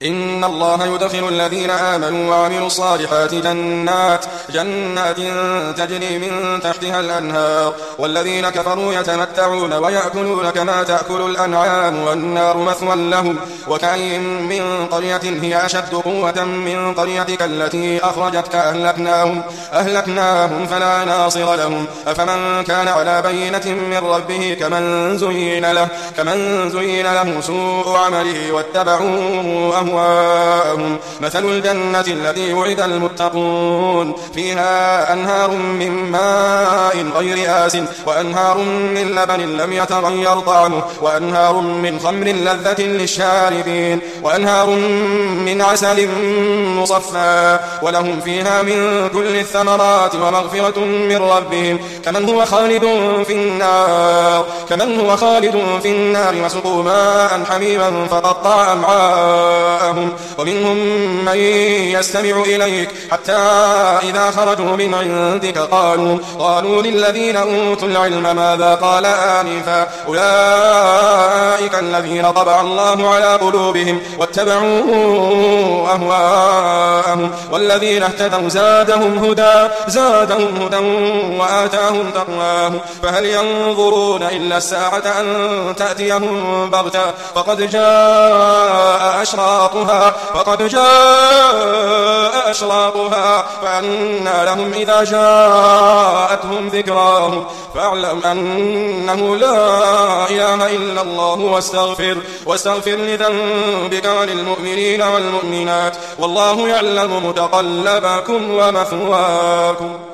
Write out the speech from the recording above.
إن الله يدخل الذين آمنوا وعملوا الصالحات جنات تجري من تحتها الأنهار، والذين كفروا يتمتعون ويأكلون كما تأكل الأنعام والنار مثوى لهم. وكأين من قرية هي أشد قوة من قريتك التي أخرجتك أهلكناهم فلا ناصر لهم. أفمن كان على بينة من ربه كمن زين له سوء عمله واتبعوا أهواءهم. مثل الجنة التي وعد المتقون فيها أنهار من ماء غير آسن وأنهار من لبن لم يتغير طعمه وأنهار من خمر لذة للشاربين وأنهار من عسل مصفى ولهم فيها من كل الثمرات ومغفرة من ربهم كمن هو خالد في النار وسقوا ماء حميما فقطع أمعاءهم. ومنهم من يستمع إليك حتى إذا خرجوا من عندك قالوا للذين أوتوا العلم ماذا قال آنفا أولئك الذين طبع الله على قلوبهم واتبعوا أهواءهم. والذين اهتدوا زادهم هدى وآتاهم تقواهم. فهل ينظرون إلا الساعة أن تأتيهم بغتة فقد جاء أشراطها فأنى لهم إذا جاءتهم ذكراهم. فاعلم أنه لا إله إلا الله واستغفر لذنبك وللمؤمنين والمؤمنات والله يعلم متقلبكم ومثواكم.